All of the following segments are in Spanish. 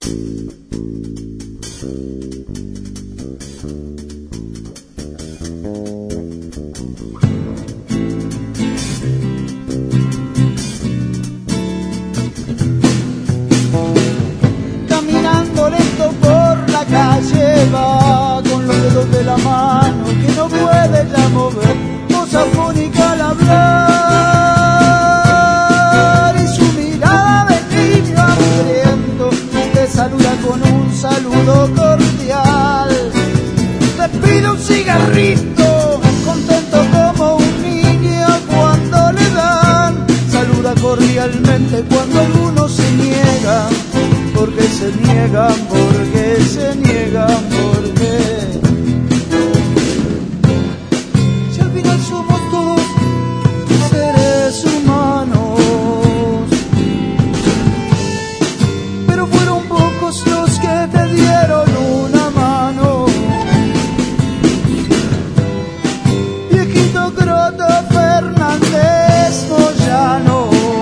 Caminando lento por la calle va con los dedos de la mano que no puede ya mover, voz afónica al hablar y su mirada de niño hambriento te saluda con un saludo cordial. Te pide un cigarrito, contento como un niño cuando le dan, saluda cordialmente cuando algunos se niegan. Porque se niegan, porque se niegan, porque si al final somos todos seres humanos, pero fueron pocos los que te dieron una mano. Viejito Croto Fernández Moyano.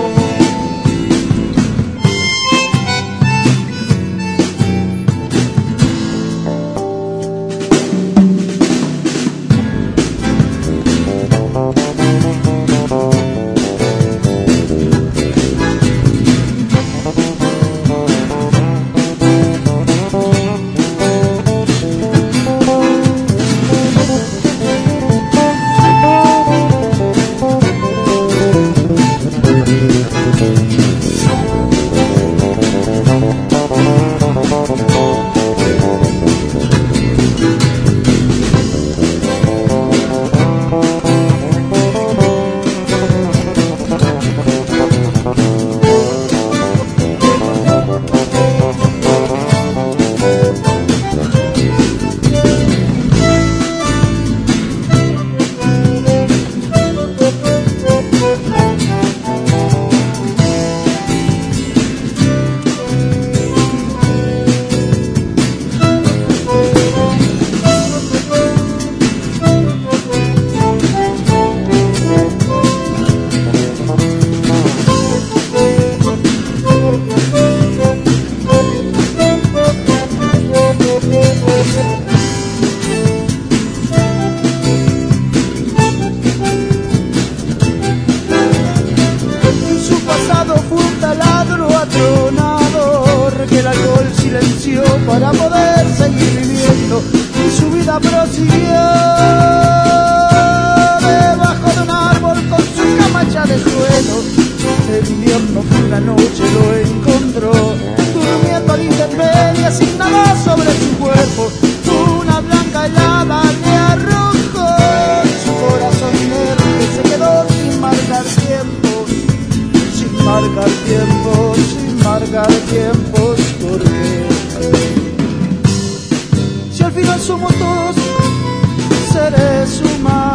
Para poder seguir viviendo y su vida prosiguió debajo de un árbol con su camacha de suelo. El invierno que una noche lo encontró durmiendo a la intemperie sin nada sobre su cuerpo. Una blanca helada le arrojó su corazón inerte, se quedó sin marcar tiempos, sin marcar tiempos, sin marcar tiempos, porque si al final somos todos seres humanos.